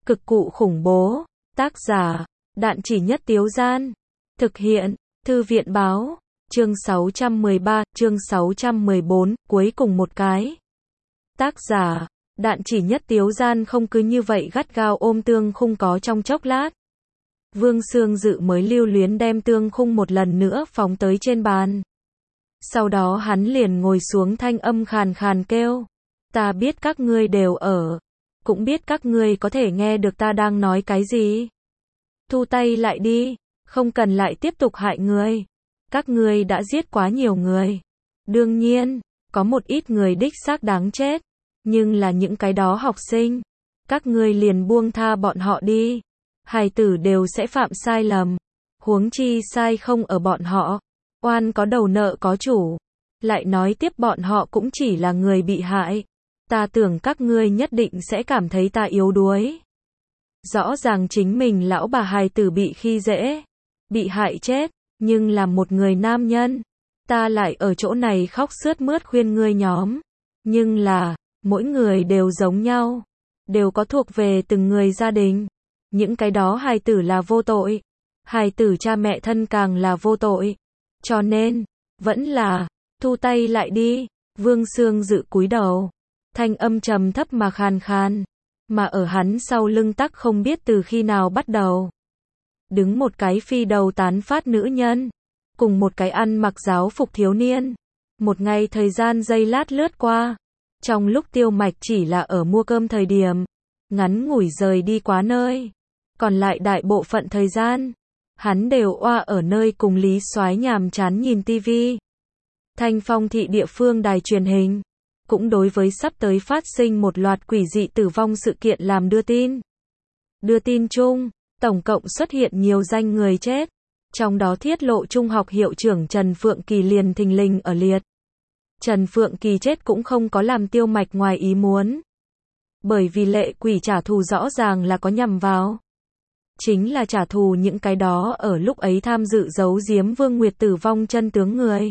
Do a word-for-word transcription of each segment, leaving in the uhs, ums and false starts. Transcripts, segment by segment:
Cực cụ khủng bố. Tác giả, Đạn Chỉ Nhất Tiếu Gian. Thực hiện, Thư viện báo. Chương sáu trăm mười ba, chương sáu trăm mười bốn, cuối cùng một cái. Tác giả, Đạn Chỉ Nhất Tiếu Gian không cứ như vậy gắt gao ôm Tương Khung có trong chốc lát. Vương Sương Dự mới lưu luyến đem Tương Khung một lần nữa phóng tới trên bàn. Sau đó hắn liền ngồi xuống, thanh âm khàn khàn kêu. Ta biết các ngươi đều ở. Cũng biết các ngươi có thể nghe được ta đang nói cái gì. Thu tay lại đi, không cần lại tiếp tục hại người. Các ngươi đã giết quá nhiều người. Đương nhiên, có một ít người đích xác đáng chết. Nhưng là những cái đó học sinh. Các ngươi liền buông tha bọn họ đi. Hài tử đều sẽ phạm sai lầm. Huống chi sai không ở bọn họ. Oan có đầu nợ có chủ. Lại nói tiếp bọn họ cũng chỉ là người bị hại. Ta tưởng các ngươi nhất định sẽ cảm thấy ta yếu đuối. Rõ ràng chính mình lão bà hài tử bị khi dễ. Bị hại chết. Nhưng là một người nam nhân. Ta lại ở chỗ này khóc sướt mướt khuyên ngươi nhóm. Nhưng là, mỗi người đều giống nhau. Đều có thuộc về từng người gia đình. Những cái đó hài tử là vô tội. Hài tử cha mẹ thân càng là vô tội. Cho nên, vẫn là, thu tay lại đi. Vương Sương Dự cúi đầu. Thanh âm trầm thấp mà khàn khàn. Mà ở hắn sau lưng tắc không biết từ khi nào bắt đầu. Đứng một cái phi đầu tán phát nữ nhân. Cùng một cái ăn mặc giáo phục thiếu niên. Một ngày thời gian giây lát lướt qua. Trong lúc Tiêu Mạch chỉ là ở mua cơm thời điểm. Ngắn ngủi rời đi quá nơi. Còn lại đại bộ phận thời gian. Hắn đều oa ở nơi cùng Lý Soái nhàm chán nhìn tivi. Thanh Phong thị địa phương đài truyền hình. Cũng đối với sắp tới phát sinh một loạt quỷ dị tử vong sự kiện làm đưa tin. Đưa tin chung, tổng cộng xuất hiện nhiều danh người chết. Trong đó Thiết Lộ Trung học hiệu trưởng Trần Phượng Kỳ liền thình lình ở liệt. Trần Phượng Kỳ chết cũng không có làm Tiêu Mạch ngoài ý muốn. Bởi vì lệ quỷ trả thù rõ ràng là có nhằm vào. Chính là trả thù những cái đó ở lúc ấy tham dự giấu giếm Vương Nguyệt tử vong chân tướng người.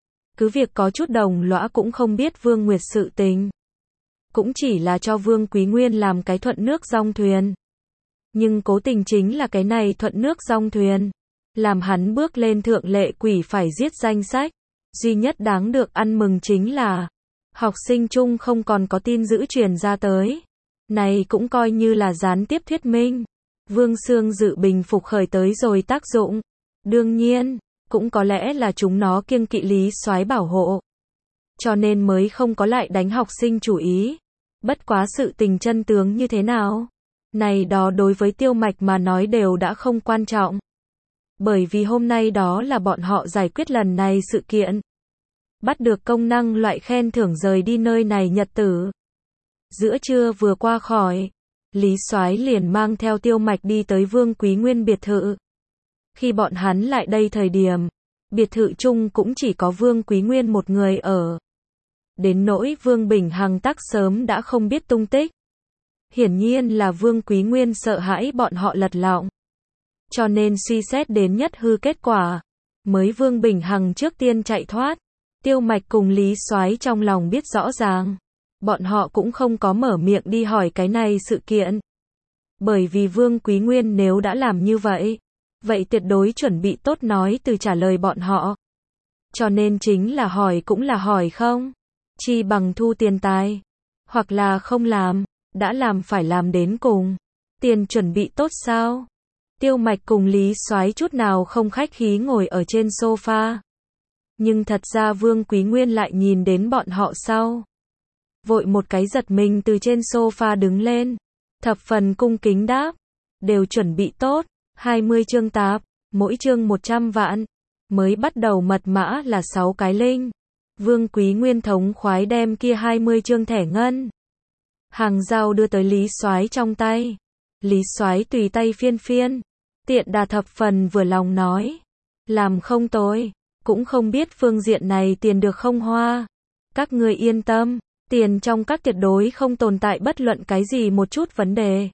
Cứ việc có chút đồng lõa cũng không biết Vương Nguyệt sự tình. Cũng chỉ là cho Vương Quý Nguyên làm cái thuận nước dong thuyền. Nhưng cố tình chính là cái này thuận nước dong thuyền. Làm hắn bước lên thượng lệ quỷ phải giết danh sách. Duy nhất đáng được ăn mừng chính là học sinh chung không còn có tin dữ truyền ra tới. Này cũng coi như là gián tiếp thuyết minh. Vương Sương Dự bình phục khởi tới rồi tác dụng. Đương nhiên, cũng có lẽ là chúng nó kiêng kỵ Lý Soái bảo hộ. Cho nên mới không có lại đánh học sinh chủ ý. Bất quá sự tình chân tướng như thế nào? Này đó đối với Tiêu Mạch mà nói đều đã không quan trọng. Bởi vì hôm nay đó là bọn họ giải quyết lần này sự kiện. Bắt được công năng loại khen thưởng rời đi nơi này nhật tử. Giữa trưa vừa qua khỏi. Lý Soái liền mang theo Tiêu Mạch đi tới Vương Quý Nguyên biệt thự. Khi bọn hắn lại đây thời điểm, biệt thự chung cũng chỉ có Vương Quý Nguyên một người ở. Đến nỗi Vương Bình Hằng tắc sớm đã không biết tung tích. Hiển nhiên là Vương Quý Nguyên sợ hãi bọn họ lật lọng. Cho nên suy xét đến nhất hư kết quả. Mới Vương Bình Hằng trước tiên chạy thoát. Tiêu Mạch cùng Lý Soái trong lòng biết rõ ràng. Bọn họ cũng không có mở miệng đi hỏi cái này sự kiện. Bởi vì Vương Quý Nguyên nếu đã làm như vậy, vậy tuyệt đối chuẩn bị tốt nói từ trả lời bọn họ. Cho nên chính là hỏi cũng là hỏi không. Chi bằng thu tiền tài. Hoặc là không làm. Đã làm phải làm đến cùng. Tiền chuẩn bị tốt sao? Tiêu Mạch cùng Lý Soái chút nào không khách khí ngồi ở trên sofa. Nhưng thật ra Vương Quý Nguyên lại nhìn đến bọn họ sau. Vội một cái giật mình từ trên sofa đứng lên. Thập phần cung kính đáp. Đều chuẩn bị tốt. hai mươi chương tạp. Mỗi chương một trăm vạn. Mới bắt đầu mật mã là sáu cái linh. Vương Quý Nguyên thống khoái đem kia hai mươi chương thẻ ngân. Hàng giao đưa tới Lý Soái trong tay. Lý Soái tùy tay phiên phiên. Tiện đà thập phần vừa lòng nói. Làm không tồi. Cũng không biết phương diện này tiền được không hoa. Các ngươi yên tâm. Tiền trong các tuyệt đối không tồn tại bất luận cái gì một chút vấn đề.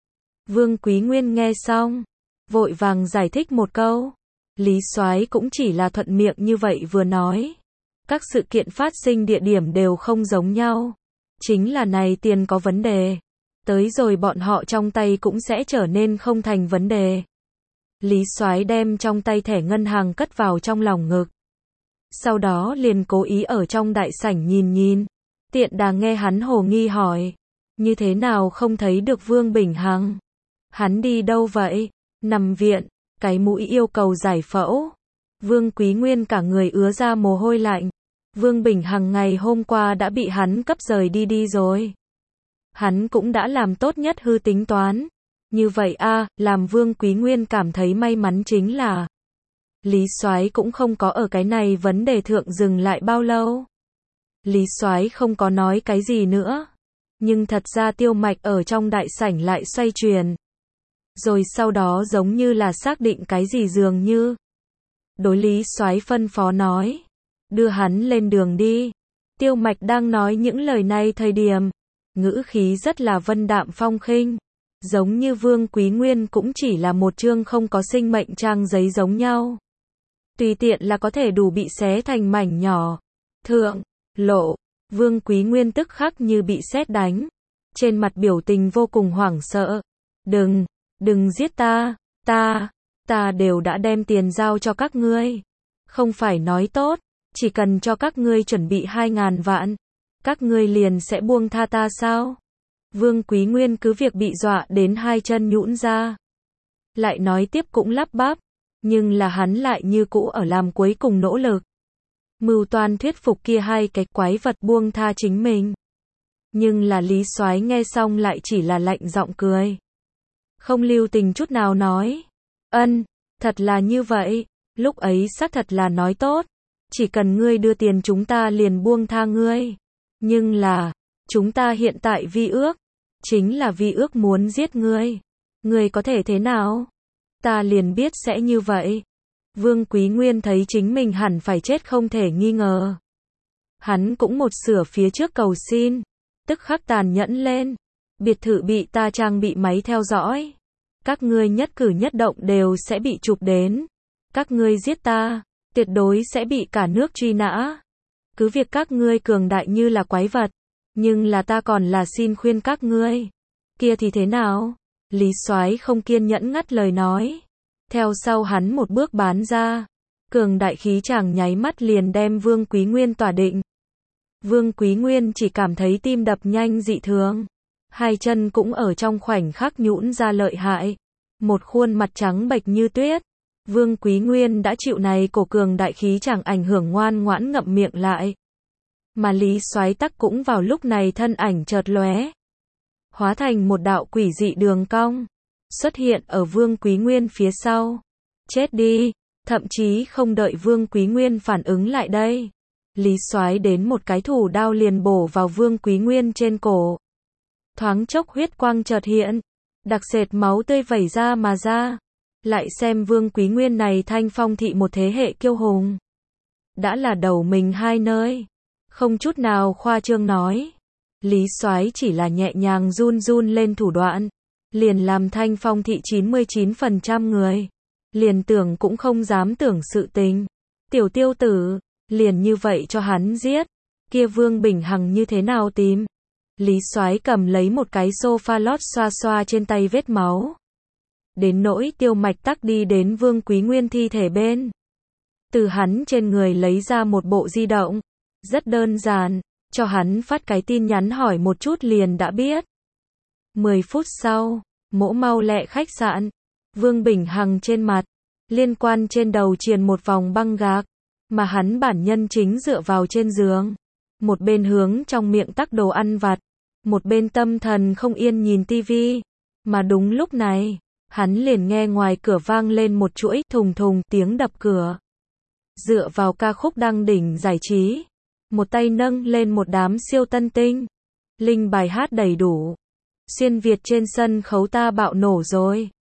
Vương Quý Nguyên nghe xong. Vội vàng giải thích một câu. Lý Soái cũng chỉ là thuận miệng như vậy vừa nói. Các sự kiện phát sinh địa điểm đều không giống nhau. Chính là này tiền có vấn đề. tới rồi bọn họ trong tay cũng sẽ trở nên không thành vấn đề. Lý Soái đem trong tay thẻ ngân hàng cất vào trong lòng ngực. Sau đó liền cố ý ở trong đại sảnh nhìn nhìn. Tiện đà nghe hắn hồ nghi hỏi. Như thế nào không thấy được Vương Bình Hằng? Hắn đi đâu vậy? Nằm viện, cái mũi yêu cầu giải phẫu. Vương Quý Nguyên cả người ứa ra mồ hôi lạnh. Vương Bình Hằng ngày hôm qua đã bị hắn cấp rời đi đi rồi. Hắn cũng đã làm tốt nhất hư tính toán. Như vậy a, làm Vương Quý Nguyên cảm thấy may mắn chính là Lý Soái cũng không có ở cái này vấn đề thượng dừng lại bao lâu. Lý Soái không có nói cái gì nữa. Nhưng thật ra Tiêu Mạch ở trong đại sảnh lại xoay chuyển. Rồi sau đó giống như là xác định cái gì dường như. Đối Lý Soái phân phó nói. Đưa hắn lên đường đi. Tiêu Mạch đang nói những lời này thời điểm. Ngữ khí rất là vân đạm phong khinh. Giống như Vương Quý Nguyên cũng chỉ là một chương không có sinh mệnh trang giấy giống nhau. Tùy tiện là có thể đủ bị xé thành mảnh nhỏ. Thượng, lộ, Vương Quý Nguyên tức khắc như bị sét đánh. Trên mặt biểu tình vô cùng hoảng sợ. Đừng, đừng giết ta, ta, ta đều đã đem tiền giao cho các ngươi. Không phải nói tốt, chỉ cần cho các ngươi chuẩn bị hai ngàn vạn. Các ngươi liền sẽ buông tha ta sao? Vương Quý Nguyên cứ việc bị dọa đến hai chân nhũn ra. Lại nói tiếp cũng lắp bắp. Nhưng là hắn lại như cũ ở làm cuối cùng nỗ lực. Mưu toan thuyết phục kia hai cái quái vật buông tha chính mình. Nhưng là Lý Soái nghe xong lại chỉ là lạnh giọng cười. Không lưu tình chút nào nói. Ân, thật là như vậy. Lúc ấy xác thật là nói tốt. Chỉ cần ngươi đưa tiền chúng ta liền buông tha ngươi. Nhưng là, chúng ta hiện tại vi ước. Chính là vi ước muốn giết ngươi. Ngươi có thể thế nào? Ta liền biết sẽ như vậy. Vương Quý Nguyên thấy chính mình hẳn phải chết không thể nghi ngờ. Hắn cũng một sửa phía trước cầu xin. Tức khắc tàn nhẫn lên. Biệt thự bị ta trang bị máy theo dõi. Các ngươi nhất cử nhất động đều sẽ bị chụp đến. Các ngươi giết ta, tuyệt đối sẽ bị cả nước truy nã. Cứ việc các ngươi cường đại như là quái vật. Nhưng là ta còn là xin khuyên các ngươi. Kia thì thế nào? Lý Soái không kiên nhẫn ngắt lời nói. Theo sau hắn một bước bán ra. Cường đại khí chàng nháy mắt liền đem Vương Quý Nguyên tỏa định. Vương Quý Nguyên chỉ cảm thấy tim đập nhanh dị thường. Hai chân cũng ở trong khoảnh khắc nhũn ra lợi hại. Một khuôn mặt trắng bệch như tuyết. Vương Quý Nguyên đã chịu này cổ cường đại khí chàng ảnh hưởng ngoan ngoãn ngậm miệng lại. Mà Lý Soái tắc cũng vào lúc này thân ảnh chợt lóe. Hóa thành một đạo quỷ dị đường cong. Xuất hiện ở Vương Quý Nguyên phía sau. Chết đi. Thậm chí không đợi Vương Quý Nguyên phản ứng lại đây. Lý Soái đến một cái thủ đao liền bổ vào Vương Quý Nguyên trên cổ. Thoáng chốc huyết quang chợt hiện. Đặc sệt máu tươi vẩy ra mà ra. Lại xem Vương Quý Nguyên này thanh phong thị một thế hệ kiêu hùng. Đã là đầu mình hai nơi. Không chút nào khoa trương nói. Lý Soái chỉ là nhẹ nhàng run run lên thủ đoạn. Liền làm thanh phong thị chín mươi chín phần trăm người. Liền tưởng cũng không dám tưởng sự tình. Tiểu tiêu tử, liền như vậy cho hắn giết. Kia Vương Bình Hằng như thế nào tìm? Lý Soái cầm lấy một cái sofa lót xoa xoa trên tay vết máu. Đến nỗi Tiêu Mạch tắc đi đến Vương Quý Nguyên thi thể bên. Từ hắn trên người lấy ra một bộ di động. Rất đơn giản, cho hắn phát cái tin nhắn hỏi một chút liền đã biết. mười phút sau, Mỗ Mau Lẹ khách sạn. Vương Bình Hằng trên mặt, liên quan trên đầu triền một vòng băng gạc. Mà hắn bản nhân chính dựa vào trên giường. Một bên hướng trong miệng tắc đồ ăn vặt. Một bên tâm thần không yên nhìn tivi. Mà đúng lúc này, hắn liền nghe ngoài cửa vang lên một chuỗi thùng thùng tiếng đập cửa. Dựa vào ca khúc đăng đỉnh giải trí. Một tay nâng lên một đám siêu tân tinh. Linh bài hát đầy đủ. Xuyên Việt trên sân khấu ta bạo nổ rồi.